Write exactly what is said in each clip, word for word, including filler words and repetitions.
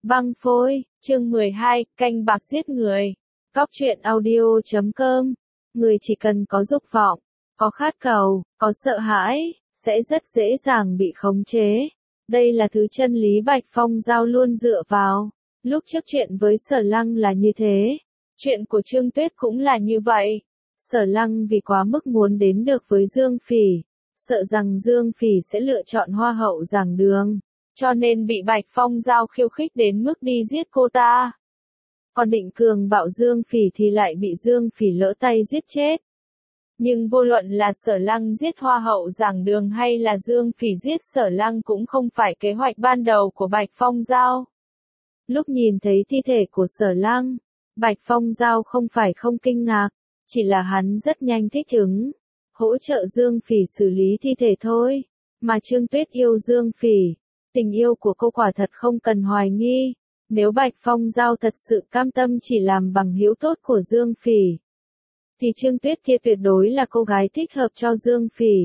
Băng phôi, chương mười hai, canh bạc giết người. Góc truyện audio chấm com. Người chỉ cần có dục vọng, có khát cầu, có sợ hãi, sẽ rất dễ dàng bị khống chế. Đây là thứ chân lý Bạch Phong Dao luôn dựa vào. Lúc trước chuyện với Sở Lăng là như thế. Chuyện của Trương Tuyết cũng là như vậy. Sở Lăng vì quá mức muốn đến được với Dương Phỉ, sợ rằng Dương Phỉ sẽ lựa chọn hoa hậu giảng đường, cho nên bị Bạch Phong Dao khiêu khích đến mức đi giết cô ta. Còn định cường bạo Dương Phỉ thì lại bị Dương Phỉ lỡ tay giết chết. Nhưng vô luận là Sở Lăng giết hoa hậu giảng đường hay là Dương Phỉ giết Sở Lăng cũng không phải kế hoạch ban đầu của Bạch Phong Dao. Lúc nhìn thấy thi thể của Sở Lăng, Bạch Phong Dao không phải không kinh ngạc, chỉ là hắn rất nhanh thích ứng, hỗ trợ Dương Phỉ xử lý thi thể thôi. Mà Trương Tuyết yêu Dương Phỉ, tình yêu của cô quả thật không cần hoài nghi. Nếu Bạch Phong Dao thật sự cam tâm chỉ làm bằng hữu tốt của Dương Phỉ, thì Trương Tuyết kia tuyệt đối là cô gái thích hợp cho Dương Phỉ.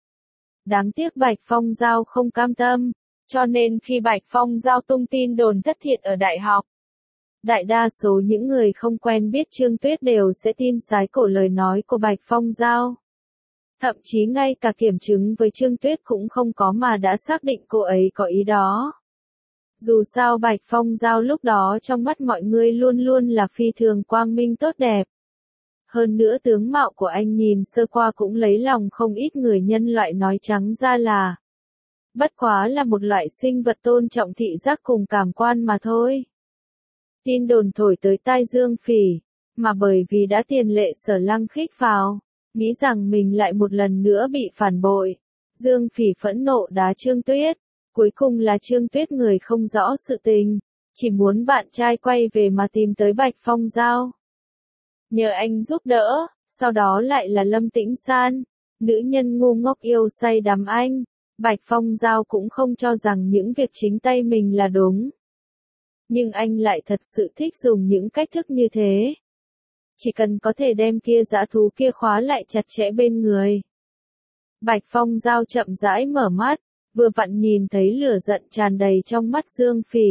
Đáng tiếc Bạch Phong Dao không cam tâm, cho nên khi Bạch Phong Dao tung tin đồn thất thiệt ở đại học, đại đa số những người không quen biết Trương Tuyết đều sẽ tin sái cổ lời nói của Bạch Phong Dao. Thậm chí ngay cả kiểm chứng với Trương Tuyết cũng không có mà đã xác định cô ấy có ý đó. Dù sao Bạch Phong Dao lúc đó trong mắt mọi người luôn luôn là phi thường quang minh tốt đẹp. Hơn nữa tướng mạo của anh nhìn sơ qua cũng lấy lòng không ít người nhân loại, nói trắng ra là bất quá là một loại sinh vật tôn trọng thị giác cùng cảm quan mà thôi. Tin đồn thổi tới tai Dương Phỉ, mà bởi vì đã tiền lệ Sở Lăng khích vào, nghĩ rằng mình lại một lần nữa bị phản bội. Dương Phỉ phẫn nộ đá Trương Tuyết, cuối cùng là Trương Tuyết người không rõ sự tình, chỉ muốn bạn trai quay về mà tìm tới Bạch Phong Dao. Nhờ anh giúp đỡ, sau đó lại là Lâm Tĩnh San, nữ nhân ngu ngốc yêu say đắm anh. Bạch Phong Dao cũng không cho rằng những việc chính tay mình là đúng. Nhưng anh lại thật sự thích dùng những cách thức như thế. Chỉ cần có thể đem kia dã thú kia khóa lại chặt chẽ bên người. Bạch Phong Dao chậm rãi mở mắt, vừa vặn nhìn thấy lửa giận tràn đầy trong mắt Dương Phỉ.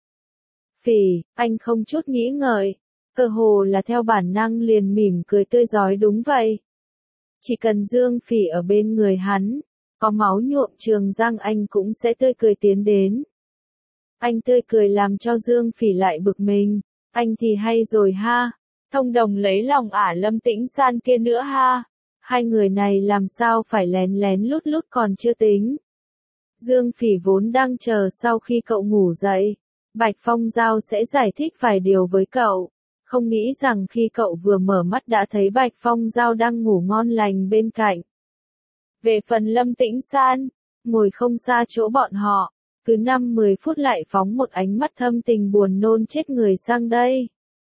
Phỉ, anh không chút nghĩ ngợi, cơ hồ là theo bản năng liền mỉm cười tươi rói, đúng vậy. Chỉ cần Dương Phỉ ở bên người hắn, có máu nhuộm trường răng anh cũng sẽ tươi cười tiến đến. Anh tươi cười làm cho Dương Phỉ lại bực mình, anh thì hay rồi ha, thông đồng lấy lòng ả Lâm Tĩnh San kia nữa ha, hai người này làm sao phải lén lén lút lút còn chưa tính. Dương Phỉ vốn đang chờ sau khi cậu ngủ dậy, Bạch Phong Dao sẽ giải thích vài điều với cậu, không nghĩ rằng khi cậu vừa mở mắt đã thấy Bạch Phong Dao đang ngủ ngon lành bên cạnh. Về phần Lâm Tĩnh San, ngồi không xa chỗ bọn họ, cứ năm mười phút lại phóng một ánh mắt thâm tình buồn nôn chết người sang đây.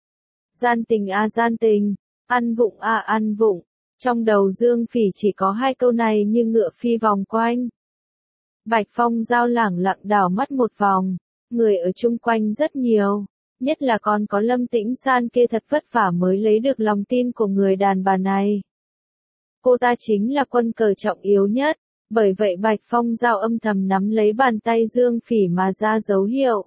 Gian tình a à, gian tình, ăn vụng a à, ăn vụng, trong đầu Dương Phỉ chỉ có hai câu này như ngựa phi vòng quanh. Bạch Phong Dao lẳng lặng đảo mắt một vòng, người ở chung quanh rất nhiều, nhất là còn có Lâm Tĩnh San kia thật vất vả mới lấy được lòng tin của người đàn bà này. Cô ta chính là quân cờ trọng yếu nhất, bởi vậy Bạch Phong Dao âm thầm nắm lấy bàn tay Dương Phỉ mà ra dấu hiệu.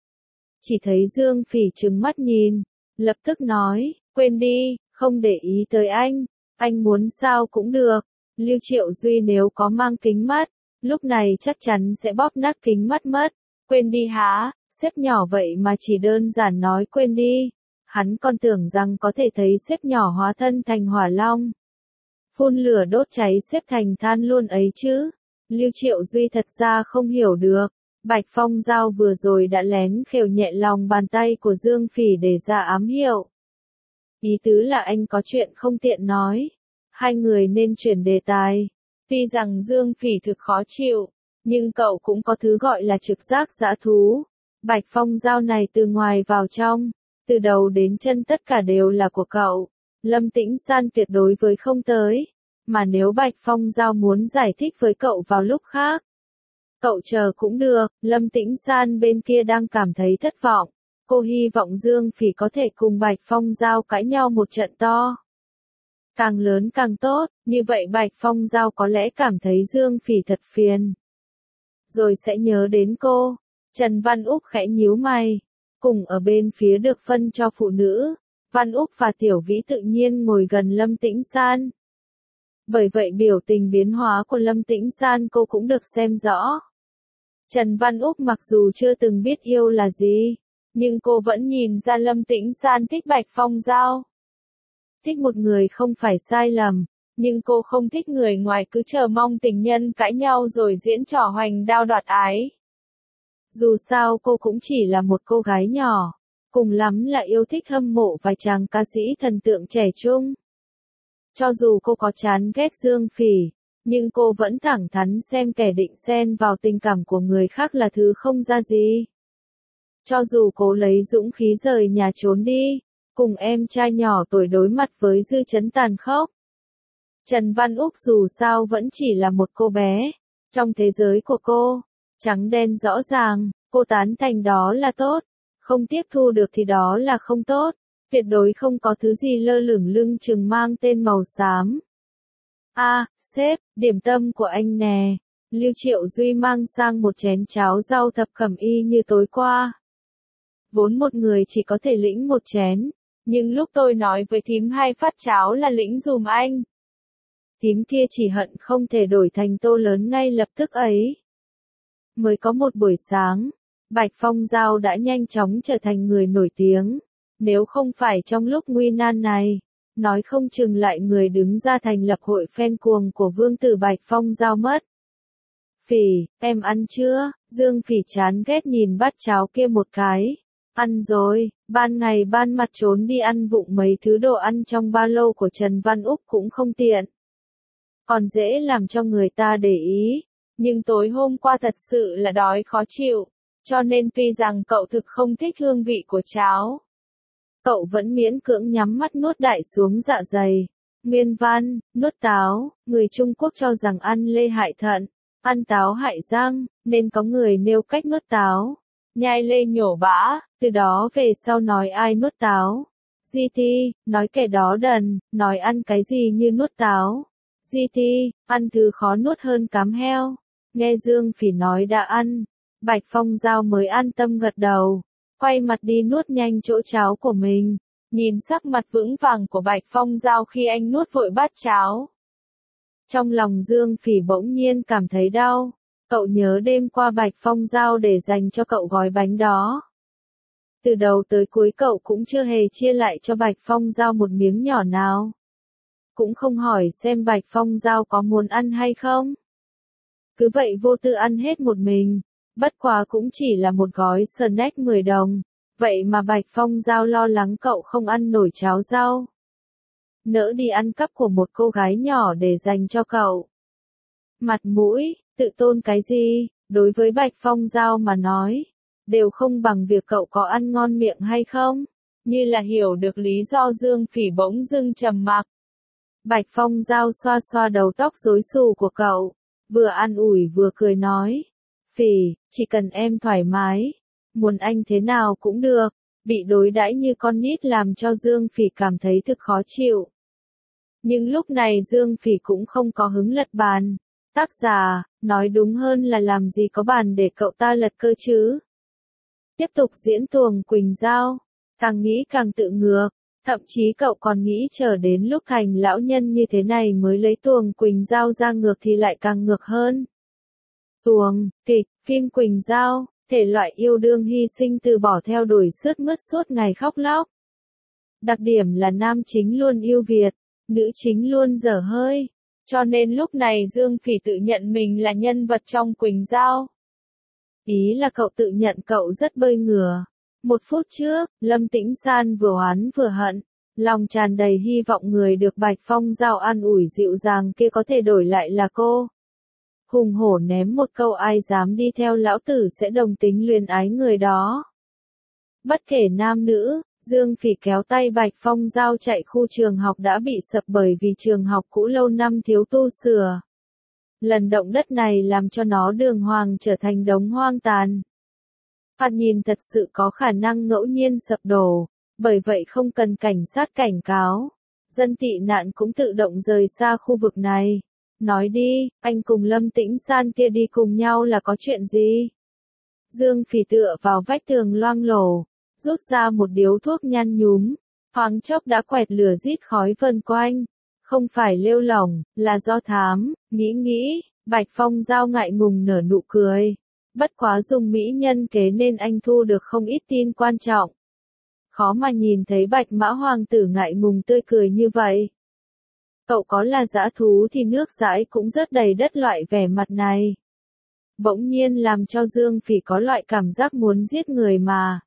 Chỉ thấy Dương Phỉ trừng mắt nhìn, lập tức nói, quên đi, không để ý tới anh, anh muốn sao cũng được. Lưu Triệu Duy nếu có mang kính mắt, lúc này chắc chắn sẽ bóp nát kính mắt mất. Quên đi hả, sếp nhỏ vậy mà chỉ đơn giản nói quên đi. Hắn còn tưởng rằng có thể thấy sếp nhỏ hóa thân thành hỏa long, phun lửa đốt cháy sếp thành than luôn ấy chứ. Lưu Triệu Duy thật ra không hiểu được, Bạch Phong Dao vừa rồi đã lén khều nhẹ lòng bàn tay của Dương Phỉ để ra ám hiệu. Ý tứ là anh có chuyện không tiện nói, hai người nên chuyển đề tài. Tuy rằng Dương Phỉ thực khó chịu, nhưng cậu cũng có thứ gọi là trực giác dã thú. Bạch Phong Dao này từ ngoài vào trong, từ đầu đến chân tất cả đều là của cậu. Lâm Tĩnh San tuyệt đối với không tới, mà nếu Bạch Phong Dao muốn giải thích với cậu vào lúc khác, cậu chờ cũng được. Lâm Tĩnh San bên kia đang cảm thấy thất vọng, cô hy vọng Dương Phỉ có thể cùng Bạch Phong Dao cãi nhau một trận to. Càng lớn càng tốt, như vậy Bạch Phong Dao có lẽ cảm thấy Dương Phỉ thật phiền, rồi sẽ nhớ đến cô. Trần Văn Úc khẽ nhíu mày, cùng ở bên phía được phân cho phụ nữ. Văn Úc và Tiểu Vĩ tự nhiên ngồi gần Lâm Tĩnh San. Bởi vậy biểu tình biến hóa của Lâm Tĩnh San cô cũng được xem rõ. Trần Văn Úc mặc dù chưa từng biết yêu là gì, nhưng cô vẫn nhìn ra Lâm Tĩnh San thích Bạch Phong Dao. Thích một người không phải sai lầm, nhưng cô không thích người ngoài cứ chờ mong tình nhân cãi nhau rồi diễn trò hoành đao đoạt ái. Dù sao cô cũng chỉ là một cô gái nhỏ, cùng lắm là yêu thích hâm mộ vài chàng ca sĩ thần tượng trẻ trung. Cho dù cô có chán ghét Dương Phỉ, nhưng cô vẫn thẳng thắn xem kẻ định xen vào tình cảm của người khác là thứ không ra gì. Cho dù cố lấy dũng khí rời nhà trốn đi, cùng em trai nhỏ tuổi đối mặt với dư chấn tàn khốc. Trần Văn Úc dù sao vẫn chỉ là một cô bé. Trong thế giới của cô, trắng đen rõ ràng, cô tán thành đó là tốt, không tiếp thu được thì đó là không tốt, tuyệt đối không có thứ gì lơ lửng lưng chừng mang tên màu xám. A, à, sếp, điểm tâm của anh nè. Lưu Triệu Duy mang sang một chén cháo rau thập cẩm y như tối qua. Vốn một người chỉ có thể lĩnh một chén, nhưng lúc tôi nói với thím hai phát cháo là lĩnh dùm anh. Thím kia chỉ hận không thể đổi thành tô lớn ngay lập tức ấy. Mới có một buổi sáng, Bạch Phong Dao đã nhanh chóng trở thành người nổi tiếng. Nếu không phải trong lúc nguy nan này, nói không chừng lại người đứng ra thành lập hội fan cuồng của vương tử Bạch Phong Dao mất. Phỉ, em ăn chưa? Dương Phỉ chán ghét nhìn bát cháo kia một cái. Ăn rồi, ban ngày ban mặt trốn đi ăn vụng mấy thứ đồ ăn trong ba lô của Trần Văn Úc cũng không tiện. Còn dễ làm cho người ta để ý. Nhưng tối hôm qua thật sự là đói khó chịu, cho nên tuy rằng cậu thực không thích hương vị của cháo, cậu vẫn miễn cưỡng nhắm mắt nuốt đại xuống dạ dày. Nguyên văn, nuốt táo, người Trung Quốc cho rằng ăn lê hại thận, ăn táo hại răng, nên có người nêu cách nuốt táo. Nhai lê nhổ bã, từ đó về sau nói ai nuốt táo. giê tê, nói kẻ đó đần, nói ăn cái gì như nuốt táo. giê tê, ăn thứ khó nuốt hơn cám heo. Nghe Dương Phỉ nói đã ăn, Bạch Phong Dao mới an tâm gật đầu, quay mặt đi nuốt nhanh chỗ cháo của mình, nhìn sắc mặt vững vàng của Bạch Phong Dao khi anh nuốt vội bát cháo. Trong lòng Dương Phỉ bỗng nhiên cảm thấy đau, cậu nhớ đêm qua Bạch Phong Dao để dành cho cậu gói bánh đó. Từ đầu tới cuối cậu cũng chưa hề chia lại cho Bạch Phong Dao một miếng nhỏ nào. Cũng không hỏi xem Bạch Phong Dao có muốn ăn hay không. Cứ vậy vô tư ăn hết một mình, bất quá cũng chỉ là một gói snack mười đồng, vậy mà Bạch Phong Dao lo lắng cậu không ăn nổi cháo rau. Nỡ đi ăn cắp của một cô gái nhỏ để dành cho cậu. Mặt mũi, tự tôn cái gì, đối với Bạch Phong Dao mà nói, đều không bằng việc cậu có ăn ngon miệng hay không, như là hiểu được lý do Dương Phỉ bỗng dưng trầm mặc. Bạch Phong Dao xoa xoa đầu tóc rối xù của cậu, vừa an ủi vừa cười nói, Phỉ, chỉ cần em thoải mái, muốn anh thế nào cũng được. Bị đối đãi như con nít làm cho Dương Phỉ cảm thấy thực khó chịu. Nhưng lúc này Dương Phỉ cũng không có hứng lật bàn. Tác giả, nói đúng hơn là làm gì có bàn để cậu ta lật cơ chứ. Tiếp tục diễn tuồng Quỳnh Giao, càng nghĩ càng tự ngược, thậm chí cậu còn nghĩ chờ đến lúc thành lão nhân như thế này mới lấy tuồng Quỳnh Giao ra ngược thì lại càng ngược hơn. Tuồng, kịch, phim Quỳnh Giao, thể loại yêu đương hy sinh từ bỏ theo đuổi sướt mướt suốt ngày khóc lóc. Đặc điểm là nam chính luôn yêu Việt, nữ chính luôn dở hơi, cho nên lúc này Dương Phỉ tự nhận mình là nhân vật trong Quỳnh Giao. Ý là cậu tự nhận cậu rất bơi ngửa. Một phút trước, Lâm Tĩnh San vừa oán vừa hận, lòng tràn đầy hy vọng người được Bạch Phong Dao an ủi dịu dàng kia có thể đổi lại là cô. Hùng hổ ném một câu ai dám đi theo lão tử sẽ đồng tính luyến ái người đó. Bất kể nam nữ, Dương Phỉ kéo tay Bạch Phong Dao chạy khu trường học đã bị sập bởi vì trường học cũ lâu năm thiếu tu sửa. Lần động đất này làm cho nó đường hoàng trở thành đống hoang tàn. Thoạt nhìn thật sự có khả năng ngẫu nhiên sập đổ, bởi vậy không cần cảnh sát cảnh cáo. Dân tị nạn cũng tự động rời xa khu vực này. Nói đi, anh cùng Lâm Tĩnh San kia đi cùng nhau là có chuyện gì? Dương Phỉ tựa vào vách tường loang lổ, rút ra một điếu thuốc nhăn nhúm, thoáng chốc đã quẹt lửa rít khói vần quanh. Không phải lêu lỏng, là do thám, nghĩ nghĩ, Bạch Phong Dao ngại ngùng nở nụ cười. Bất quá dùng mỹ nhân kế nên anh thu được không ít tin quan trọng. Khó mà nhìn thấy Bạch Mã Hoàng tử ngại ngùng tươi cười như vậy. Cậu có là dã thú thì nước dãi cũng rất đầy đất loại vẻ mặt này. Bỗng nhiên làm cho Dương Phỉ có loại cảm giác muốn giết người mà.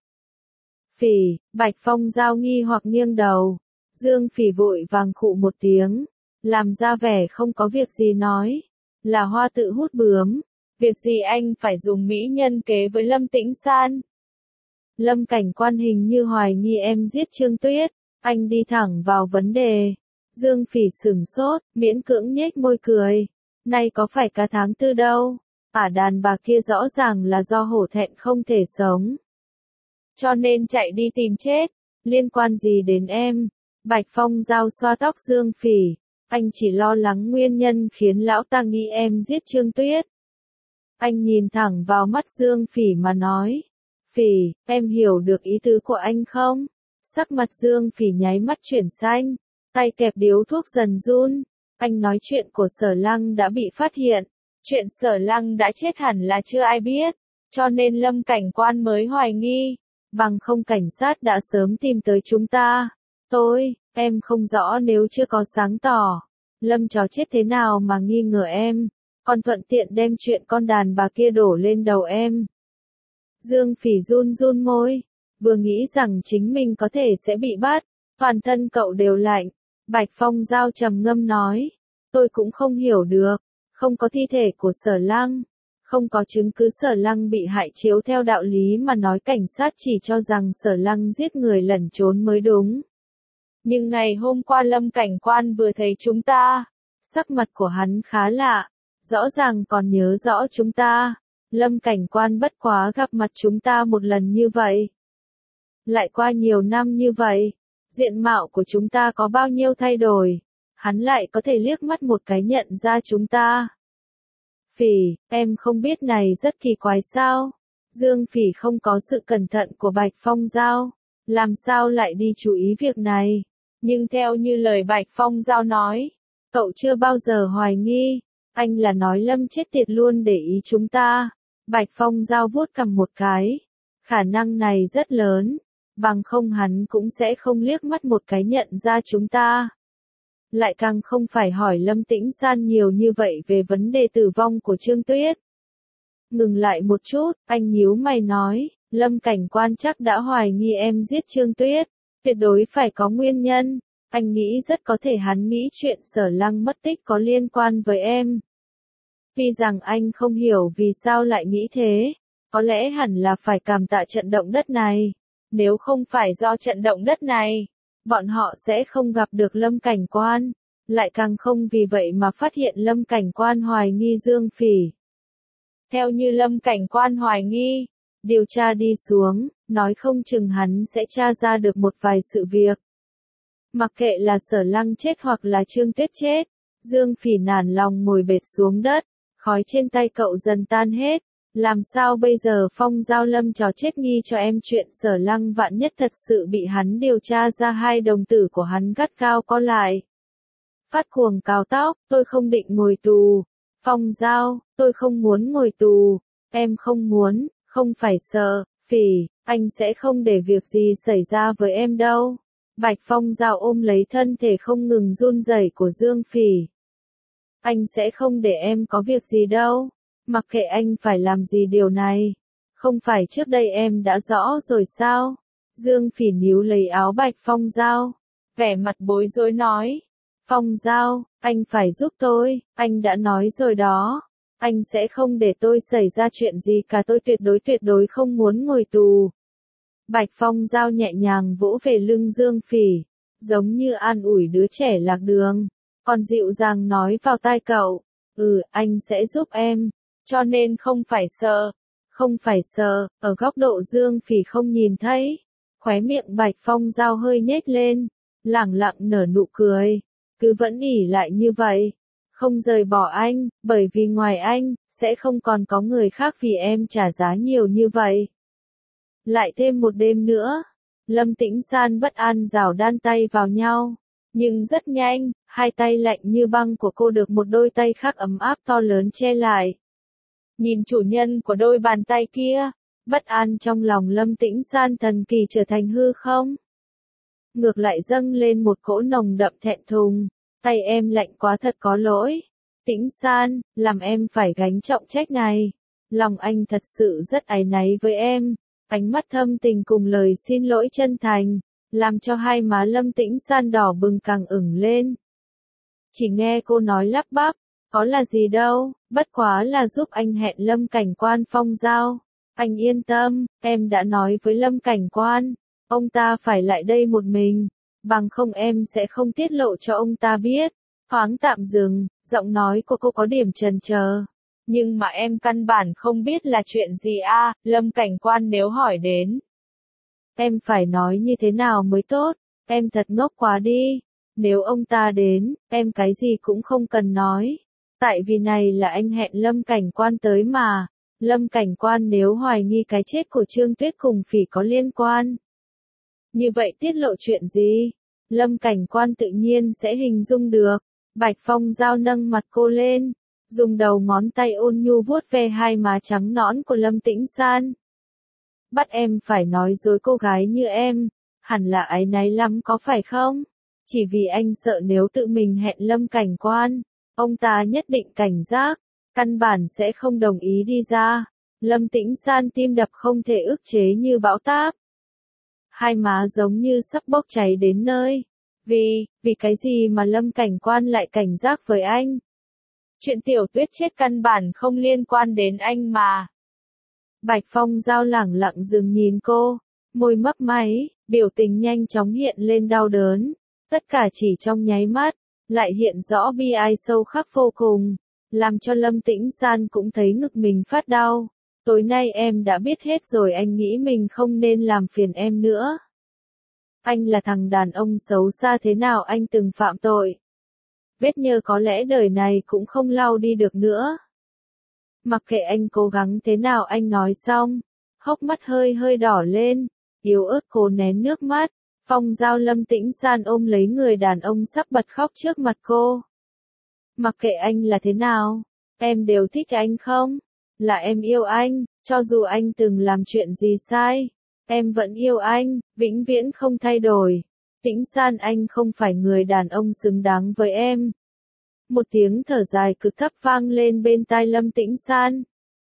Phỉ, Bạch Phong Dao nghi hoặc nghiêng đầu. Dương Phỉ vội vàng khụ một tiếng, làm ra vẻ không có việc gì nói. Là Hoa tự hút bướm, việc gì anh phải dùng mỹ nhân kế với Lâm Tĩnh San. Lâm Cảnh Quan hình như hoài nghi em giết Trương Tuyết, anh đi thẳng vào vấn đề. Dương Phỉ sửng sốt, miễn cưỡng nhếch môi cười. Nay có phải cả tháng tư đâu, ả đàn bà kia rõ ràng là do hổ thẹn không thể sống. Cho nên chạy đi tìm chết, liên quan gì đến em? Bạch Phong Dao xoa tóc Dương Phỉ, anh chỉ lo lắng nguyên nhân khiến lão ta nghĩ em giết Trương Tuyết. Anh nhìn thẳng vào mắt Dương Phỉ mà nói. Phỉ, em hiểu được ý tứ của anh không? Sắc mặt Dương Phỉ nháy mắt chuyển xanh, tay kẹp điếu thuốc dần run. Anh nói chuyện của Sở Lăng đã bị phát hiện. Chuyện Sở Lăng đã chết hẳn là chưa ai biết, cho nên Lâm Cảnh Quan mới hoài nghi. Bằng không cảnh sát đã sớm tìm tới chúng ta. Tôi, em không rõ nếu chưa có sáng tỏ. Lâm chó chết thế nào mà nghi ngờ em, còn thuận tiện đem chuyện con đàn bà kia đổ lên đầu em. Dương Phỉ run run môi, vừa nghĩ rằng chính mình có thể sẽ bị bắt, toàn thân cậu đều lạnh. Bạch Phong Dao trầm ngâm nói, tôi cũng không hiểu được, không có thi thể của Sở Lăng, không có chứng cứ Sở Lăng bị hại, chiếu theo đạo lý mà nói cảnh sát chỉ cho rằng Sở Lăng giết người lẩn trốn mới đúng. Nhưng ngày hôm qua Lâm Cảnh Quan vừa thấy chúng ta, sắc mặt của hắn khá lạ, rõ ràng còn nhớ rõ chúng ta. Lâm Cảnh Quan bất quá gặp mặt chúng ta một lần như vậy. Lại qua nhiều năm như vậy, diện mạo của chúng ta có bao nhiêu thay đổi, hắn lại có thể liếc mắt một cái nhận ra chúng ta. Phỉ, em không biết này rất kỳ quái sao? Dương Phỉ không có sự cẩn thận của Bạch Phong Dao, làm sao lại đi chú ý việc này? Nhưng theo như lời Bạch Phong Dao nói, cậu chưa bao giờ hoài nghi, anh là nói Lâm chết tiệt luôn để ý chúng ta. Bạch Phong Dao vuốt cằm một cái, khả năng này rất lớn, bằng không hắn cũng sẽ không liếc mắt một cái nhận ra chúng ta. Lại càng không phải hỏi Lâm Tĩnh San nhiều như vậy về vấn đề tử vong của Trương Tuyết. Ngừng lại một chút, anh nhíu mày nói, Lâm Cảnh Quan chắc đã hoài nghi em giết Trương Tuyết, tuyệt đối phải có nguyên nhân, anh nghĩ rất có thể hắn nghĩ chuyện Sở Lăng mất tích có liên quan với em. Tuy rằng anh không hiểu vì sao lại nghĩ thế, có lẽ hẳn là phải cảm tạ trận động đất này, nếu không phải do trận động đất này, bọn họ sẽ không gặp được Lâm Cảnh Quan, lại càng không vì vậy mà phát hiện Lâm Cảnh Quan hoài nghi Dương Phỉ. Theo như Lâm Cảnh Quan hoài nghi, điều tra đi xuống, nói không chừng hắn sẽ tra ra được một vài sự việc. Mặc kệ là Sở Lăng chết hoặc là Trương Tuyết chết, Dương Phỉ nản lòng ngồi bệt xuống đất, khói trên tay cậu dần tan hết. Làm sao bây giờ Phong Dao Lâm trò chết nghi cho em chuyện Sở Lăng vạn nhất thật sự bị hắn điều tra ra, hai đồng tử của hắn gắt cao co lại. Phát cuồng cào tóc, tôi không định ngồi tù. Phong Dao, tôi không muốn ngồi tù. Em không muốn, không phải sợ, Phỉ, anh sẽ không để việc gì xảy ra với em đâu. Bạch Phong Dao ôm lấy thân thể không ngừng run rẩy của Dương Phỉ. Anh sẽ không để em có việc gì đâu. Mặc kệ anh phải làm gì điều này. Không phải trước đây em đã rõ rồi sao? Dương Phỉ níu lấy áo Bạch Phong Dao, vẻ mặt bối rối nói. Phong Dao, anh phải giúp tôi, anh đã nói rồi đó. Anh sẽ không để tôi xảy ra chuyện gì cả, tôi tuyệt đối tuyệt đối không muốn ngồi tù. Bạch Phong Dao nhẹ nhàng vỗ về lưng Dương Phỉ, giống như an ủi đứa trẻ lạc đường, còn dịu dàng nói vào tai cậu, ừ, anh sẽ giúp em, cho nên không phải sợ, không phải sợ. Ở góc độ Dương Phỉ không nhìn thấy, khóe miệng Bạch Phong Dao hơi nhếch lên, lẳng lặng nở nụ cười, cứ vẫn ỉ lại như vậy, không rời bỏ anh, bởi vì ngoài anh, sẽ không còn có người khác vì em trả giá nhiều như vậy. Lại thêm một đêm nữa. Lâm Tĩnh San bất an giảo đan tay vào nhau. Nhưng rất nhanh, hai tay lạnh như băng của cô được một đôi tay khác ấm áp to lớn che lại. Nhìn chủ nhân của đôi bàn tay kia, bất an trong lòng Lâm Tĩnh San thần kỳ trở thành hư không. Ngược lại dâng lên một cỗ nồng đậm thẹn thùng, tay em lạnh quá thật có lỗi. Tĩnh San, làm em phải gánh trọng trách này. Lòng anh thật sự rất áy náy với em. Ánh mắt thâm tình cùng lời xin lỗi chân thành, làm cho hai má Lâm Tĩnh San đỏ bừng càng ửng lên. Chỉ nghe cô nói lắp bắp, có là gì đâu, bất quá là giúp anh hẹn Lâm Cảnh Quan Phong giao. Anh yên tâm, em đã nói với Lâm Cảnh Quan, ông ta phải lại đây một mình, bằng không em sẽ không tiết lộ cho ông ta biết. Thoáng tạm dừng, giọng nói của cô có điểm chần chờ. Nhưng mà em căn bản không biết là chuyện gì a, à, Lâm Cảnh Quan nếu hỏi đến. Em phải nói như thế nào mới tốt, em thật ngốc quá đi. Nếu ông ta đến, em cái gì cũng không cần nói. Tại vì này là anh hẹn Lâm Cảnh Quan tới mà. Lâm Cảnh Quan nếu hoài nghi cái chết của Trương Tuyết cùng Phỉ có liên quan. Như vậy tiết lộ chuyện gì? Lâm Cảnh Quan tự nhiên sẽ hình dung được. Bạch Phong Giao nâng mặt cô lên, dùng đầu ngón tay ôn nhu vuốt ve hai má trắng nõn của Lâm Tĩnh San. Bắt em phải nói dối cô gái như em, hẳn là áy náy lắm có phải không? Chỉ vì anh sợ nếu tự mình hẹn Lâm Cảnh Quan, ông ta nhất định cảnh giác, căn bản sẽ không đồng ý đi ra. Lâm Tĩnh San tim đập không thể ức chế như bão táp. Hai má giống như sắp bốc cháy đến nơi. Vì, vì cái gì mà Lâm Cảnh Quan lại cảnh giác với anh? Chuyện Tiểu Tuyết chết căn bản không liên quan đến anh mà. Bạch Phong Giao lẳng lặng dừng nhìn cô, môi mấp máy, biểu tình nhanh chóng hiện lên đau đớn. Tất cả chỉ trong nháy mắt, lại hiện rõ bi ai sâu khắc vô cùng, làm cho Lâm Tĩnh San cũng thấy ngực mình phát đau. Tối nay em đã biết hết rồi, anh nghĩ mình không nên làm phiền em nữa. Anh là thằng đàn ông xấu xa thế nào anh từng phạm tội. Vết nhơ có lẽ đời này cũng không lau đi được nữa. Mặc kệ anh cố gắng thế nào anh nói xong, hốc mắt hơi hơi đỏ lên, yếu ớt cố nén nước mắt. Phong Giao Lâm Tĩnh San ôm lấy người đàn ông sắp bật khóc trước mặt cô. Mặc kệ anh là thế nào, em đều thích anh không? Là em yêu anh, cho dù anh từng làm chuyện gì sai. Em vẫn yêu anh, vĩnh viễn không thay đổi. Tĩnh San, anh không phải người đàn ông xứng đáng với em. Một tiếng thở dài cực thấp vang lên bên tai Lâm Tĩnh San.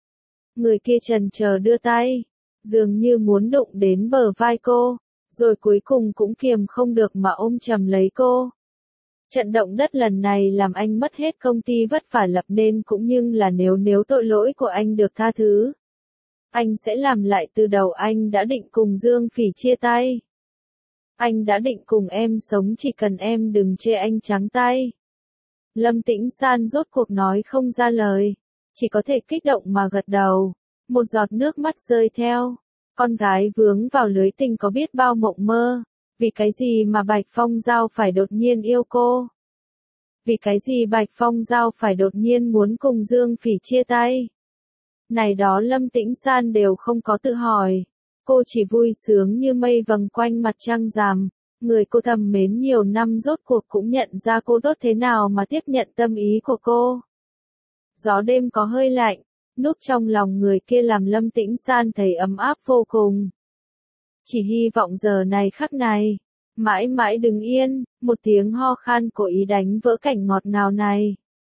Người kia chần chờ đưa tay, dường như muốn đụng đến bờ vai cô, rồi cuối cùng cũng kiềm không được mà ôm chầm lấy cô. Trận động đất lần này làm anh mất hết công ty vất vả lập nên, cũng nhưng là nếu nếu tội lỗi của anh được tha thứ, anh sẽ làm lại từ đầu. Anh đã định cùng Dương Phỉ chia tay. Anh đã định cùng em sống, chỉ cần em đừng chê anh trắng tay. Lâm Tĩnh San rốt cuộc nói không ra lời, chỉ có thể kích động mà gật đầu. Một giọt nước mắt rơi theo. Con gái vướng vào lưới tình có biết bao mộng mơ. Vì cái gì mà Bạch Phong Giao phải đột nhiên yêu cô? Vì cái gì Bạch Phong Giao phải đột nhiên muốn cùng Dương Phỉ chia tay? Này đó Lâm Tĩnh San đều không có tự hỏi. Cô chỉ vui sướng như mây vầng quanh mặt trăng rằm. Người cô thầm mến nhiều năm rốt cuộc cũng nhận ra cô tốt thế nào mà tiếp nhận tâm ý của cô. Gió đêm có hơi lạnh, núp trong lòng người kia làm Lâm Tĩnh San thấy ấm áp vô cùng. Chỉ hy vọng giờ này khắc này, mãi mãi đừng yên. Một tiếng ho khan cố ý đánh vỡ cảnh ngọt ngào này.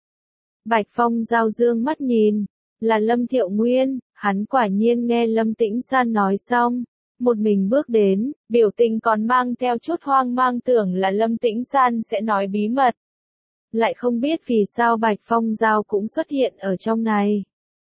Bạch Phong Giao dương mắt nhìn, là Lâm Thiệu Nguyên. Hắn quả nhiên nghe Lâm Tĩnh San nói xong, một mình bước đến, biểu tình còn mang theo chút hoang mang, tưởng là Lâm Tĩnh San sẽ nói bí mật. Lại không biết vì sao Bạch Phong Giao cũng xuất hiện ở trong này.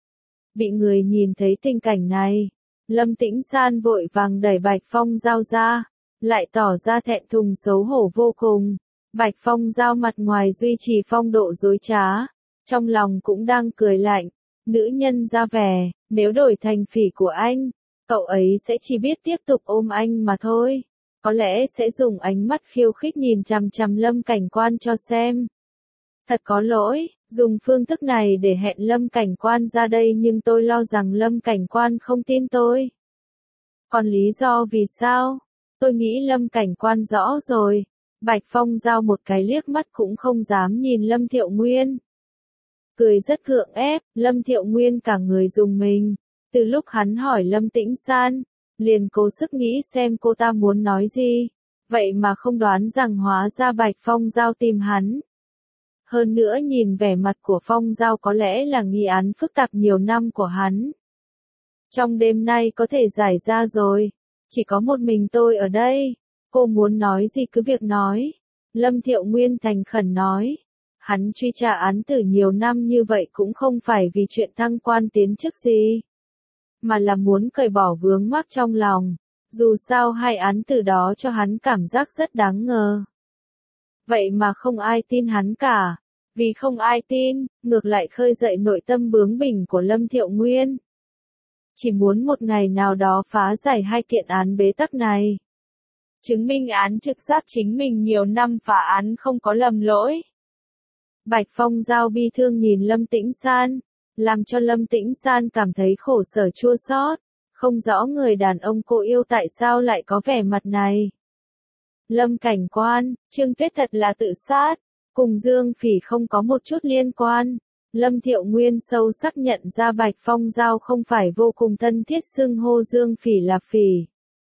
Bị người nhìn thấy tình cảnh này, Lâm Tĩnh San vội vàng đẩy Bạch Phong Giao ra, lại tỏ ra thẹn thùng xấu hổ vô cùng. Bạch Phong Giao mặt ngoài duy trì phong độ dối trá, trong lòng cũng đang cười lạnh. Nữ nhân ra vẻ, nếu đổi thành Phỉ của anh, cậu ấy sẽ chỉ biết tiếp tục ôm anh mà thôi. Có lẽ sẽ dùng ánh mắt khiêu khích nhìn chằm chằm Lâm Cảnh Quan cho xem. Thật có lỗi, dùng phương thức này để hẹn Lâm Cảnh Quan ra đây, nhưng tôi lo rằng Lâm Cảnh Quan không tin tôi. Còn lý do vì sao? Tôi nghĩ Lâm Cảnh Quan rõ rồi. Bạch Phong Giao một cái liếc mắt cũng không dám nhìn Lâm Thiệu Nguyên. Cười rất gượng ép, Lâm Thiệu Nguyên cả người rùng mình. Từ lúc hắn hỏi Lâm Tĩnh San, liền cố sức nghĩ xem cô ta muốn nói gì. Vậy mà không đoán rằng hóa ra Bạch Phong Giao tìm hắn. Hơn nữa nhìn vẻ mặt của Phong Giao có lẽ là nghi án phức tạp nhiều năm của hắn. Trong đêm nay có thể giải ra rồi. Chỉ có một mình tôi ở đây. Cô muốn nói gì cứ việc nói. Lâm Thiệu Nguyên thành khẩn nói. Hắn truy tra án tử nhiều năm như vậy cũng không phải vì chuyện thăng quan tiến chức gì. Mà là muốn cởi bỏ vướng mắc trong lòng. Dù sao hai án tử đó cho hắn cảm giác rất đáng ngờ. Vậy mà không ai tin hắn cả. Vì không ai tin, ngược lại khơi dậy nội tâm bướng bỉnh của Lâm Thiệu Nguyên. Chỉ muốn một ngày nào đó phá giải hai kiện án bế tắc này. Chứng minh án trực giác chính mình nhiều năm phá án không có lầm lỗi. Bạch Phong Giao bi thương nhìn Lâm Tĩnh San, làm cho Lâm Tĩnh San cảm thấy khổ sở chua xót, không rõ người đàn ông cô yêu tại sao lại có vẻ mặt này. Lâm Cảnh Quan, Trương Tuyết thật là tự sát, cùng Dương Phỉ không có một chút liên quan. Lâm Thiệu Nguyên sâu sắc nhận ra Bạch Phong Giao không phải vô cùng thân thiết xưng hô Dương Phỉ là Phỉ,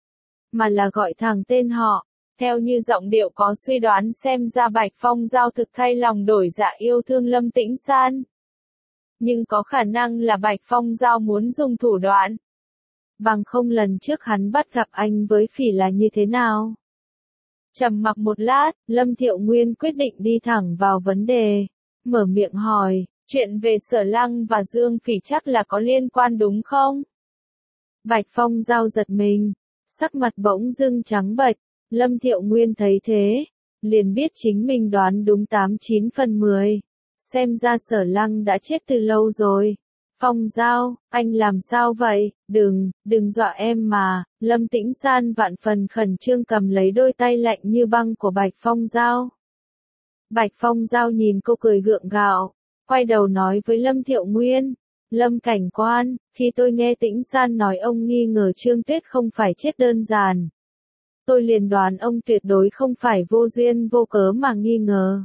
mà là gọi thẳng tên họ. Theo như giọng điệu có suy đoán xem ra Bạch Phong Giao thực thay lòng đổi dạ yêu thương Lâm Tĩnh San. Nhưng có khả năng là Bạch Phong Giao muốn dùng thủ đoạn. Bằng không lần trước hắn bắt gặp anh với Phỉ là như thế nào? Trầm mặc một lát, Lâm Thiệu Nguyên quyết định đi thẳng vào vấn đề. Mở miệng hỏi, chuyện về Sở Lăng và Dương Phỉ chắc là có liên quan đúng không? Bạch Phong Giao giật mình, sắc mặt bỗng dưng trắng bệch. Lâm Thiệu Nguyên thấy thế, liền biết chính mình đoán đúng tám chín phần mười. Xem ra Sở Lăng đã chết từ lâu rồi. Phong Giao, anh làm sao vậy? Đừng, đừng dọa em mà. Lâm Tĩnh San vạn phần khẩn trương cầm lấy đôi tay lạnh như băng của Bạch Phong Giao. Bạch Phong Giao nhìn cô cười gượng gạo, quay đầu nói với Lâm Thiệu Nguyên. Lâm Cảnh Quan, khi tôi nghe Tĩnh San nói ông nghi ngờ Trương Tuyết không phải chết đơn giản. Tôi liền đoán ông tuyệt đối không phải vô duyên vô cớ mà nghi ngờ.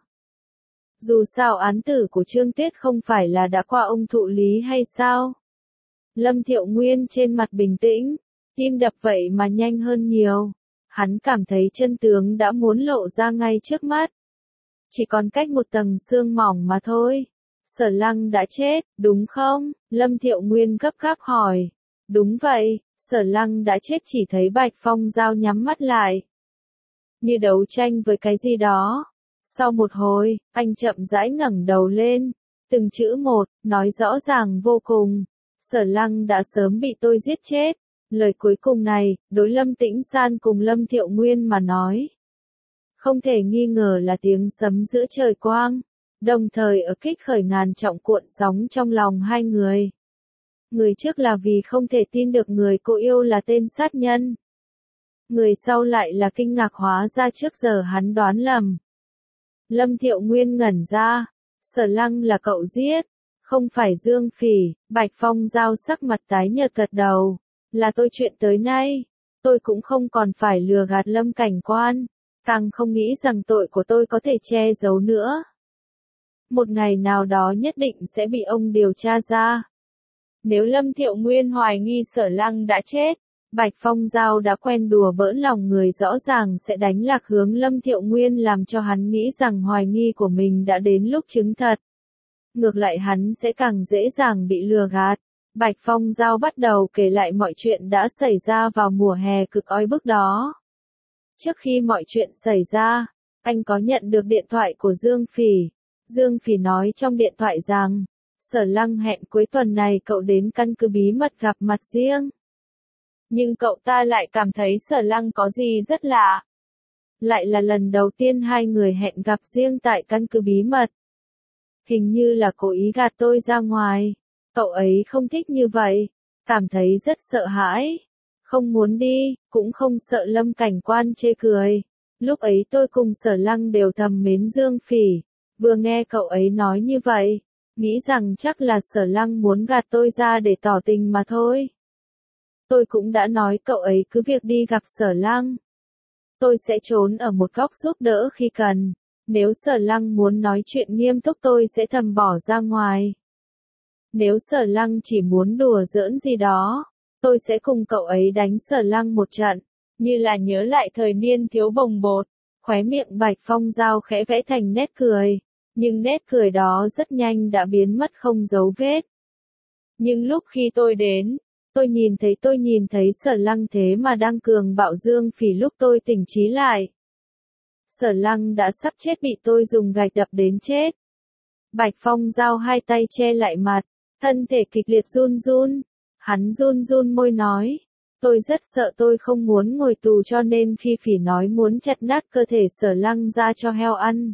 Dù sao án tử của Trương Tuyết không phải là đã qua ông thụ lý hay sao? Lâm Thiệu Nguyên trên mặt bình tĩnh, tim đập vậy mà nhanh hơn nhiều. Hắn cảm thấy chân tướng đã muốn lộ ra ngay trước mắt. Chỉ còn cách một tầng xương mỏng mà thôi. Sở Lăng đã chết, đúng không? Lâm Thiệu Nguyên gấp gáp hỏi. Đúng vậy, Sở Lăng đã chết chỉ thấy Bạch Phong Giao nhắm mắt lại. Như đấu tranh với cái gì đó. Sau một hồi, anh chậm rãi ngẩng đầu lên, từng chữ một, nói rõ ràng vô cùng. Sở Lăng đã sớm bị tôi giết chết. Lời cuối cùng này, đối Lâm Tĩnh San cùng Lâm Thiệu Nguyên mà nói. Không thể nghi ngờ là tiếng sấm giữa trời quang, đồng thời ở kích khởi ngàn trọng cuộn sóng trong lòng hai người. Người trước là vì không thể tin được người cô yêu là tên sát nhân. Người sau lại là kinh ngạc hóa ra trước giờ hắn đoán lầm. Lâm Thiệu Nguyên ngẩn ra, Sở Lăng là cậu giết, không phải Dương Phỉ. Bạch Phong Giao sắc mặt tái nhợt gật đầu, là tôi chuyện tới nay, tôi cũng không còn phải lừa gạt Lâm Cảnh Quan, càng không nghĩ rằng tội của tôi có thể che giấu nữa. Một ngày nào đó nhất định sẽ bị ông điều tra ra. Nếu Lâm Thiệu Nguyên hoài nghi Sở Lăng đã chết, Bạch Phong Giao đã quen đùa bỡn lòng người rõ ràng sẽ đánh lạc hướng Lâm Thiệu Nguyên làm cho hắn nghĩ rằng hoài nghi của mình đã đến lúc chứng thật. Ngược lại hắn sẽ càng dễ dàng bị lừa gạt. Bạch Phong Giao bắt đầu kể lại mọi chuyện đã xảy ra vào mùa hè cực oi bức đó. Trước khi mọi chuyện xảy ra, anh có nhận được điện thoại của Dương Phỉ. Dương Phỉ nói trong điện thoại rằng, Sở Lăng hẹn cuối tuần này cậu đến căn cứ bí mật gặp mặt riêng. Nhưng cậu ta lại cảm thấy Sở Lăng có gì rất lạ. Lại là lần đầu tiên hai người hẹn gặp riêng tại căn cứ bí mật. Hình như là cố ý gạt tôi ra ngoài. Cậu ấy không thích như vậy, cảm thấy rất sợ hãi. Không muốn đi, cũng không sợ Lâm Cảnh Quan chê cười. Lúc ấy tôi cùng Sở Lăng đều thầm mến Dương Phỉ. Vừa nghe cậu ấy nói như vậy, nghĩ rằng chắc là Sở Lăng muốn gạt tôi ra để tỏ tình mà thôi. Tôi cũng đã nói cậu ấy cứ việc đi gặp Sở Lăng. Tôi sẽ trốn ở một góc giúp đỡ khi cần. Nếu Sở Lăng muốn nói chuyện nghiêm túc tôi sẽ thầm bỏ ra ngoài. Nếu Sở Lăng chỉ muốn đùa giỡn gì đó, tôi sẽ cùng cậu ấy đánh Sở Lăng một trận. Như là nhớ lại thời niên thiếu bồng bột, khóe miệng Bạch Phong Dao khẽ vẽ thành nét cười. Nhưng nét cười đó rất nhanh đã biến mất không dấu vết. Nhưng lúc khi tôi đến, tôi nhìn thấy tôi nhìn thấy Sở Lăng thế mà đang cường bạo Dương Phỉ lúc tôi tỉnh trí lại. Sở Lăng đã sắp chết bị tôi dùng gạch đập đến chết. Bạch Phong Dao hai tay che lại mặt, thân thể kịch liệt run run. Hắn run run môi nói, tôi rất sợ tôi không muốn ngồi tù cho nên khi Phỉ nói muốn chặt nát cơ thể Sở Lăng ra cho heo ăn.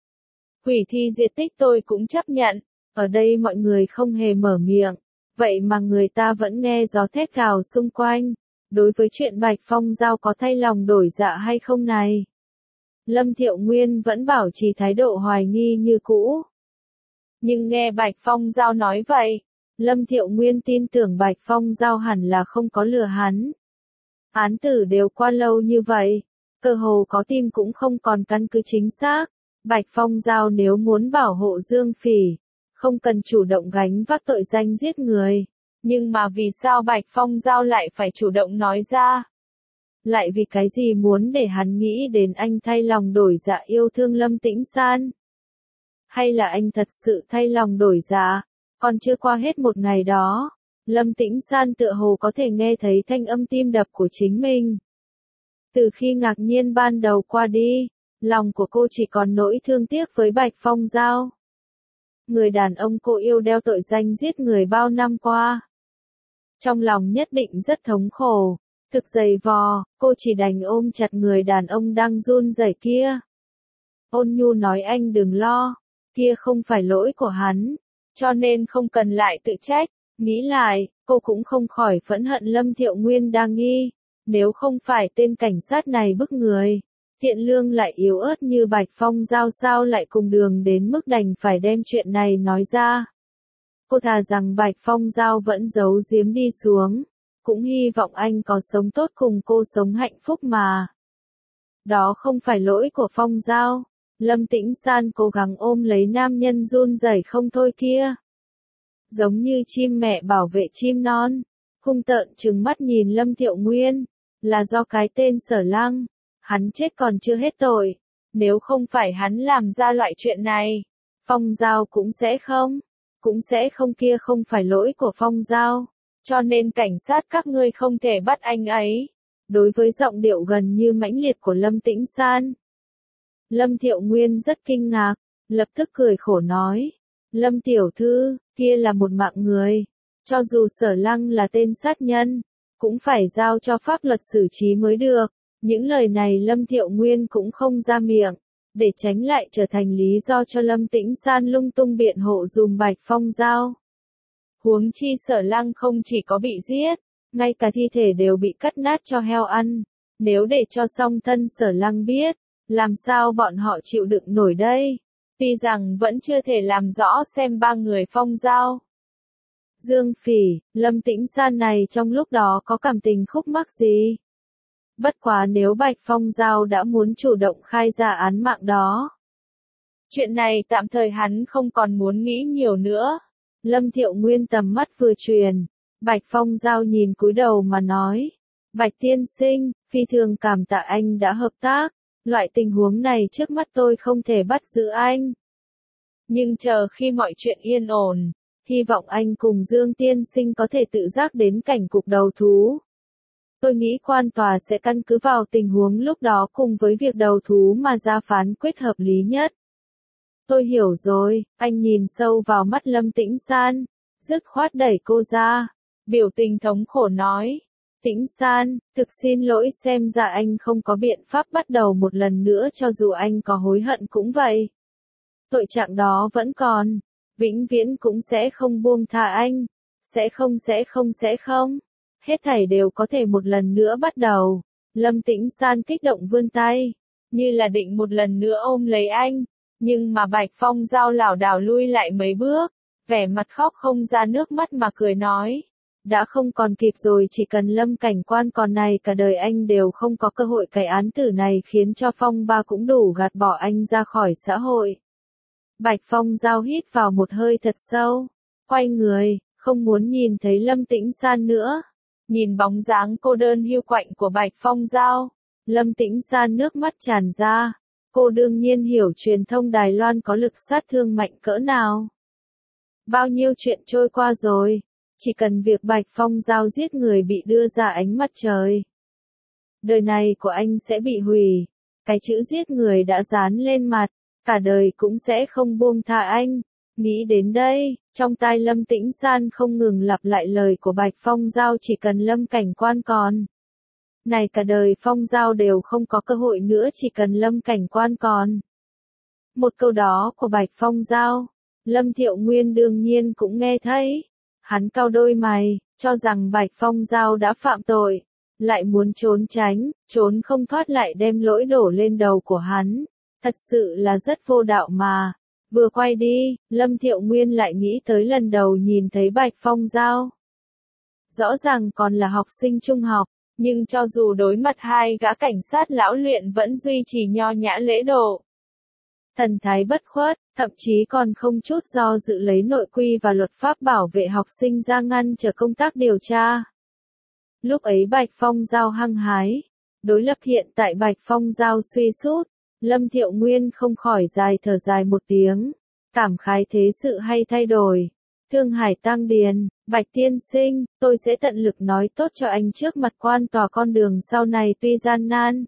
Hủy thi diệt tích tôi cũng chấp nhận, ở đây mọi người không hề mở miệng, vậy mà người ta vẫn nghe gió thét gào xung quanh. Đối với chuyện Bạch Phong Dao có thay lòng đổi dạ hay không này? Lâm Thiệu Nguyên vẫn bảo trì thái độ hoài nghi như cũ. Nhưng nghe Bạch Phong Dao nói vậy, Lâm Thiệu Nguyên tin tưởng Bạch Phong Dao hẳn là không có lừa hắn. Án tử đều qua lâu như vậy, cơ hồ có tim cũng không còn căn cứ chính xác. Bạch Phong Dao nếu muốn bảo hộ Dương Phỉ, không cần chủ động gánh vác tội danh giết người. Nhưng mà vì sao Bạch Phong Dao lại phải chủ động nói ra? Lại vì cái gì muốn để hắn nghĩ đến anh thay lòng đổi dạ yêu thương Lâm Tĩnh San? Hay là anh thật sự thay lòng đổi dạ? Còn chưa qua hết một ngày đó, Lâm Tĩnh San tựa hồ có thể nghe thấy thanh âm tim đập của chính mình. Từ khi ngạc nhiên ban đầu qua đi, lòng của cô chỉ còn nỗi thương tiếc với Bạch Phong Dao. Người đàn ông cô yêu đeo tội danh giết người bao năm qua. Trong lòng nhất định rất thống khổ, thực dày vò, cô chỉ đành ôm chặt người đàn ông đang run rẩy kia. Ôn nhu nói anh đừng lo, kia không phải lỗi của hắn, cho nên không cần lại tự trách. Nghĩ lại, cô cũng không khỏi phẫn hận Lâm Thiệu Nguyên đa nghi. Nếu không phải tên cảnh sát này bức người, thiện lương lại yếu ớt như Bạch Phong Dao sao lại cùng đường đến mức đành phải đem chuyện này nói ra. Cô thà rằng Bạch Phong Dao vẫn giấu giếm đi xuống, cũng hy vọng anh có sống tốt cùng cô sống hạnh phúc mà. Đó không phải lỗi của Phong Dao. Lâm Tĩnh San cố gắng ôm lấy nam nhân run rẩy không thôi kia. Giống như chim mẹ bảo vệ chim non, hung tợn trừng mắt nhìn Lâm Thiệu Nguyên, là do cái tên Sở Lăng, hắn chết còn chưa hết tội, nếu không phải hắn làm ra loại chuyện này, Phong Dao cũng sẽ không, cũng sẽ không kia không phải lỗi của Phong Dao, cho nên cảnh sát các ngươi không thể bắt anh ấy. Đối với giọng điệu gần như mãnh liệt của Lâm Tĩnh San, Lâm Thiệu Nguyên rất kinh ngạc, lập tức cười khổ nói, Lâm tiểu thư, kia là một mạng người, cho dù Sở Lăng là tên sát nhân, cũng phải giao cho pháp luật xử trí mới được. Những lời này Lâm Thiệu Nguyên cũng không ra miệng, để tránh lại trở thành lý do cho Lâm Tĩnh San lung tung biện hộ dùm Bạch Phong Dao. Huống chi Sở Lăng không chỉ có bị giết, ngay cả thi thể đều bị cắt nát cho heo ăn. Nếu để cho song thân Sở Lăng biết, làm sao bọn họ chịu đựng nổi đây? Tuy rằng vẫn chưa thể làm rõ xem ba người Phong Dao, Dương Phỉ, Lâm Tĩnh San này trong lúc đó có cảm tình khúc mắc gì. Bất quá nếu Bạch Phong Dao đã muốn chủ động khai ra án mạng đó, chuyện này tạm thời hắn không còn muốn nghĩ nhiều nữa. Lâm Thiệu Nguyên tầm mắt vừa truyền, Bạch Phong Dao nhìn cúi đầu mà nói, Bạch tiên sinh, phi thường cảm tạ anh đã hợp tác, loại tình huống này trước mắt tôi không thể bắt giữ anh. Nhưng chờ khi mọi chuyện yên ổn, hy vọng anh cùng Dương tiên sinh có thể tự giác đến cảnh cục đầu thú. Tôi nghĩ quan tòa sẽ căn cứ vào tình huống lúc đó cùng với việc đầu thú mà ra phán quyết hợp lý nhất. Tôi hiểu rồi, anh nhìn sâu vào mắt Lâm Tĩnh San, dứt khoát đẩy cô ra, biểu tình thống khổ nói, Tĩnh San, thực xin lỗi xem ra anh không có biện pháp bắt đầu một lần nữa cho dù anh có hối hận cũng vậy. Tội trạng đó vẫn còn, vĩnh viễn cũng sẽ không buông tha anh, sẽ không sẽ không sẽ không. Hết thảy đều có thể một lần nữa bắt đầu. Lâm Tĩnh San kích động vươn tay, như là định một lần nữa ôm lấy anh, nhưng mà Bạch Phong Dao lảo đảo lui lại mấy bước, vẻ mặt khóc không ra nước mắt mà cười nói, Đã không còn kịp rồi, chỉ cần Lâm Cảnh Quan còn này cả đời anh đều không có cơ hội, cái án tử này khiến cho Phong Ba cũng đủ gạt bỏ anh ra khỏi xã hội. Bạch Phong Giao hít vào một hơi thật sâu, quay người, không muốn nhìn thấy Lâm Tĩnh San nữa. Nhìn bóng dáng cô đơn hiu quạnh của Bạch Phong Giao, Lâm Tĩnh San nước mắt tràn ra. Cô đương nhiên hiểu truyền thông Đài Loan có lực sát thương mạnh cỡ nào. Bao nhiêu chuyện trôi qua rồi, chỉ cần việc Bạch Phong Giao giết người bị đưa ra ánh mặt trời, đời này của anh sẽ bị hủy. Cái chữ giết người đã dán lên mặt, cả đời cũng sẽ không buông tha anh. Nghĩ đến đây, trong tai Lâm Tĩnh San không ngừng lặp lại lời của Bạch Phong Giao, chỉ cần Lâm Cảnh Quan còn. Này cả đời Phong Giao đều không có cơ hội nữa, chỉ cần Lâm Cảnh Quan còn. Một câu đó của Bạch Phong Giao, Lâm Thiệu Nguyên đương nhiên cũng nghe thấy. Hắn cau đôi mày, cho rằng Bạch Phong Giao đã phạm tội, lại muốn trốn tránh, trốn không thoát lại đem lỗi đổ lên đầu của hắn. Thật sự là rất vô đạo mà. Vừa quay đi, Lâm Thiệu Nguyên lại nghĩ tới lần đầu nhìn thấy Bạch Phong Giao. Rõ ràng còn là học sinh trung học, nhưng cho dù đối mặt hai gã cảnh sát lão luyện vẫn duy trì nho nhã lễ độ. Thần thái bất khuất, thậm chí còn không chút do dự lấy nội quy và luật pháp bảo vệ học sinh ra ngăn trở công tác điều tra. Lúc ấy Bạch Phong Giao hăng hái, đối lập hiện tại Bạch Phong Giao suy sút, Lâm Thiệu Nguyên không khỏi dài thở dài một tiếng, cảm khái thế sự hay thay đổi. Thương Hải Tăng Điền, Bạch tiên sinh, tôi sẽ tận lực nói tốt cho anh trước mặt quan tòa, con đường sau này tuy gian nan,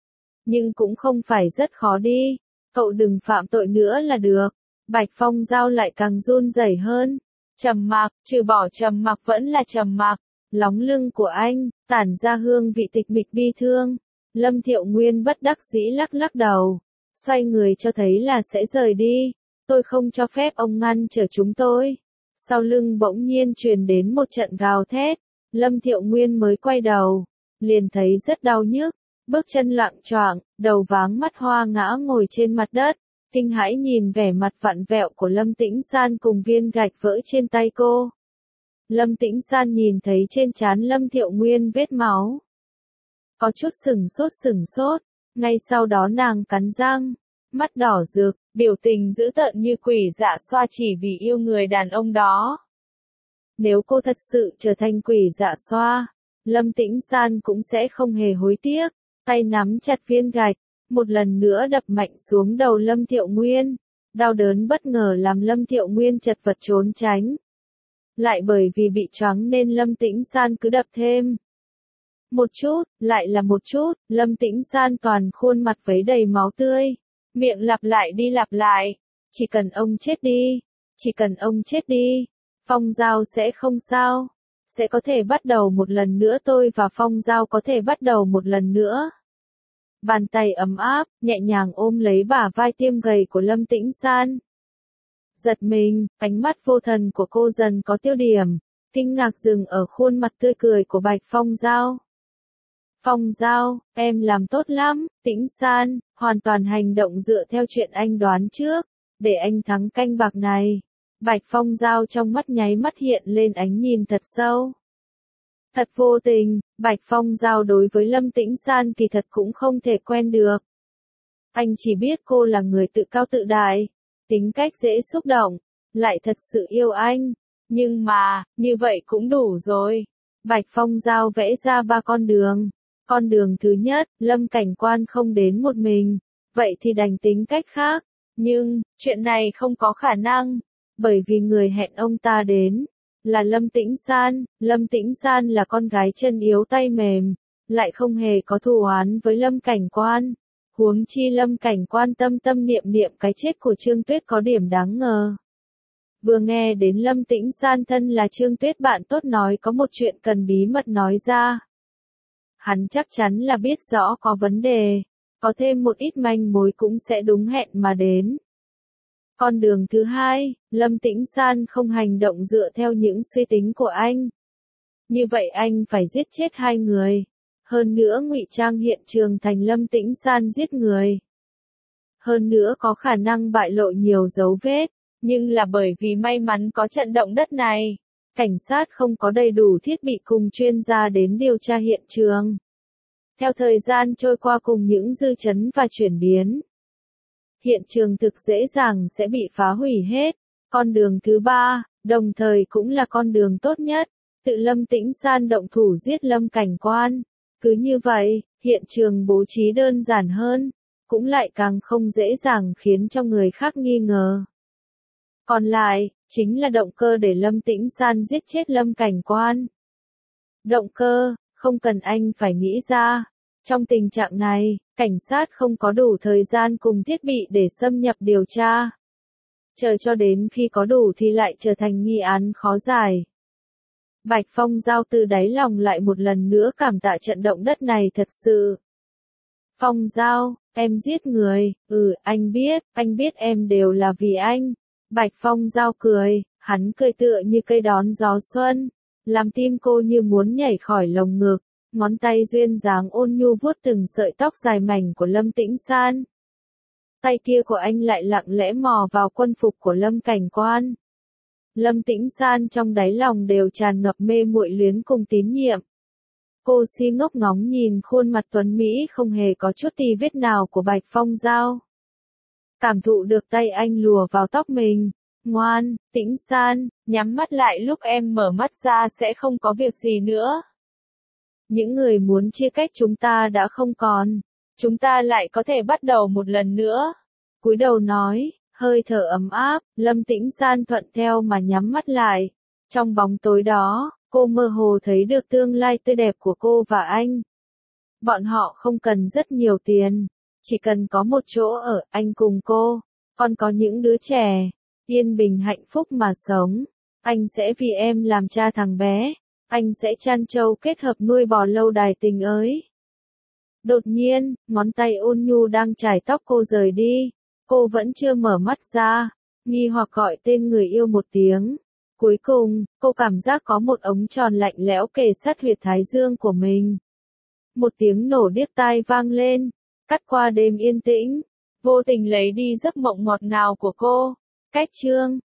nhưng cũng không phải rất khó đi. Cậu đừng phạm tội nữa là được. Bạch Phong Giao lại càng run rẩy hơn. Trầm mặc, trừ bỏ trầm mặc vẫn là trầm mặc. Lóng lưng của anh, tản ra hương vị tịch mịch bi thương. Lâm Thiệu Nguyên bất đắc dĩ lắc lắc đầu. Xoay người cho thấy là sẽ rời đi. Tôi không cho phép ông ngăn trở chúng tôi. Sau lưng bỗng nhiên truyền đến một trận gào thét. Lâm Thiệu Nguyên mới quay đầu, liền thấy rất đau nhức. Bước chân loạng choạng, đầu váng mắt hoa ngã ngồi trên mặt đất, kinh hãi nhìn vẻ mặt vặn vẹo của Lâm Tĩnh San cùng viên gạch vỡ trên tay cô. Lâm Tĩnh San nhìn thấy trên trán Lâm Thiệu Nguyên vết máu, có chút sửng sốt sửng sốt, ngay sau đó nàng cắn răng, mắt đỏ rực, biểu tình dữ tợn như quỷ dạ xoa, chỉ vì yêu người đàn ông đó. Nếu cô thật sự trở thành quỷ dạ xoa, Lâm Tĩnh San cũng sẽ không hề hối tiếc. Tay nắm chặt viên gạch, một lần nữa đập mạnh xuống đầu Lâm Thiệu Nguyên. Đau đớn bất ngờ làm Lâm Thiệu Nguyên chật vật trốn tránh. Lại bởi vì bị choáng nên Lâm Tĩnh San cứ đập thêm. Một chút, lại là một chút, Lâm Tĩnh San toàn khuôn mặt vấy đầy máu tươi. Miệng lặp lại đi lặp lại. Chỉ cần ông chết đi. Chỉ cần ông chết đi. Phong Giao sẽ không sao. Sẽ có thể bắt đầu một lần nữa, tôi và Phong Giao có thể bắt đầu một lần nữa. Bàn tay ấm áp, nhẹ nhàng ôm lấy bả vai tiêm gầy của Lâm Tĩnh San. Giật mình, ánh mắt vô thần của cô dần có tiêu điểm, kinh ngạc dừng ở khuôn mặt tươi cười của Bạch Phong Giao. Phong Giao, em làm tốt lắm, Tĩnh San, hoàn toàn hành động dựa theo chuyện anh đoán trước, để anh thắng canh bạc này. Bạch Phong Giao trong mắt nháy mắt hiện lên ánh nhìn thật sâu. Thật vô tình, Bạch Phong Giao đối với Lâm Tĩnh San kỳ thật cũng không thể quen được. Anh chỉ biết cô là người tự cao tự đại, tính cách dễ xúc động, lại thật sự yêu anh. Nhưng mà, như vậy cũng đủ rồi. Bạch Phong Giao vẽ ra ba con đường. Con đường thứ nhất, Lâm Cảnh Quan không đến một mình, vậy thì đành tính cách khác. Nhưng, chuyện này không có khả năng, bởi vì người hẹn ông ta đến là Lâm Tĩnh San. Lâm Tĩnh San là con gái chân yếu tay mềm, lại không hề có thù oán với Lâm Cảnh Quan. Huống chi Lâm Cảnh Quan tâm tâm niệm niệm cái chết của Trương Tuyết có điểm đáng ngờ. Vừa nghe đến Lâm Tĩnh San thân là Trương Tuyết bạn tốt nói có một chuyện cần bí mật nói ra. Hắn chắc chắn là biết rõ có vấn đề, có thêm một ít manh mối cũng sẽ đúng hẹn mà đến. Con đường thứ hai, Lâm Tĩnh San không hành động dựa theo những suy tính của anh. Như vậy anh phải giết chết hai người. Hơn nữa ngụy trang hiện trường thành Lâm Tĩnh San giết người. Hơn nữa có khả năng bại lộ nhiều dấu vết, nhưng là bởi vì may mắn có trận động đất này. cảnh sát không có đầy đủ thiết bị cùng chuyên gia đến điều tra hiện trường. Theo thời gian trôi qua cùng những dư chấn và chuyển biến, hiện trường thực dễ dàng sẽ bị phá hủy hết. Con đường thứ ba, đồng thời cũng là con đường tốt nhất, tự Lâm Tĩnh San động thủ giết Lâm Cảnh Quan. Cứ như vậy, hiện trường bố trí đơn giản hơn, cũng lại càng không dễ dàng khiến cho người khác nghi ngờ. Còn lại, chính là động cơ để Lâm Tĩnh San giết chết Lâm Cảnh Quan. Động cơ, không cần anh phải nghĩ ra. Trong tình trạng này, cảnh sát không có đủ thời gian cùng thiết bị để xâm nhập điều tra. Chờ cho đến khi có đủ thì lại trở thành nghi án khó giải. Bạch Phong Giao từ đáy lòng lại một lần nữa cảm tạ trận động đất này thật sự. Phong Giao, em giết người, ừ, anh biết, anh biết em đều là vì anh. Bạch Phong Giao cười, hắn cười tựa như cây đón gió xuân, làm tim cô như muốn nhảy khỏi lồng ngực, ngón tay duyên dáng ôn nhu vuốt từng sợi tóc dài mảnh của Lâm Tĩnh San. Tay kia của anh lại lặng lẽ mò vào quân phục của Lâm Cảnh Quan. Lâm Tĩnh San trong đáy lòng đều tràn ngập mê muội luyến cùng tín nhiệm. Cô si ngốc ngóng nhìn khuôn mặt tuấn Mỹ không hề có chút tì vết nào của Bạch Phong Giao. Cảm thụ được tay anh lùa vào tóc mình. Ngoan, Tĩnh San, nhắm mắt lại lúc em mở mắt ra sẽ không có việc gì nữa. Những người muốn chia cách chúng ta đã không còn. Chúng ta lại có thể bắt đầu một lần nữa. Cúi đầu nói, hơi thở ấm áp, Lâm Tĩnh San thuận theo mà nhắm mắt lại. Trong bóng tối đó, cô mơ hồ thấy được tương lai tươi đẹp của cô và anh. Bọn họ không cần rất nhiều tiền, chỉ cần có một chỗ ở, anh cùng cô, còn có những đứa trẻ, yên bình hạnh phúc mà sống. Anh sẽ vì em làm cha thằng bé, anh sẽ chăn trâu kết hợp nuôi bò lâu đài tình ới. Đột nhiên, ngón tay ôn nhu đang chải tóc cô rời đi, cô vẫn chưa mở mắt ra, nghi hoặc gọi tên người yêu một tiếng. Cuối cùng, cô cảm giác có một ống tròn lạnh lẽo kề sát huyệt thái dương của mình. Một tiếng nổ điếc tai vang lên, cắt qua đêm yên tĩnh, vô tình lấy đi giấc mộng ngọt ngào của cô. Cách chương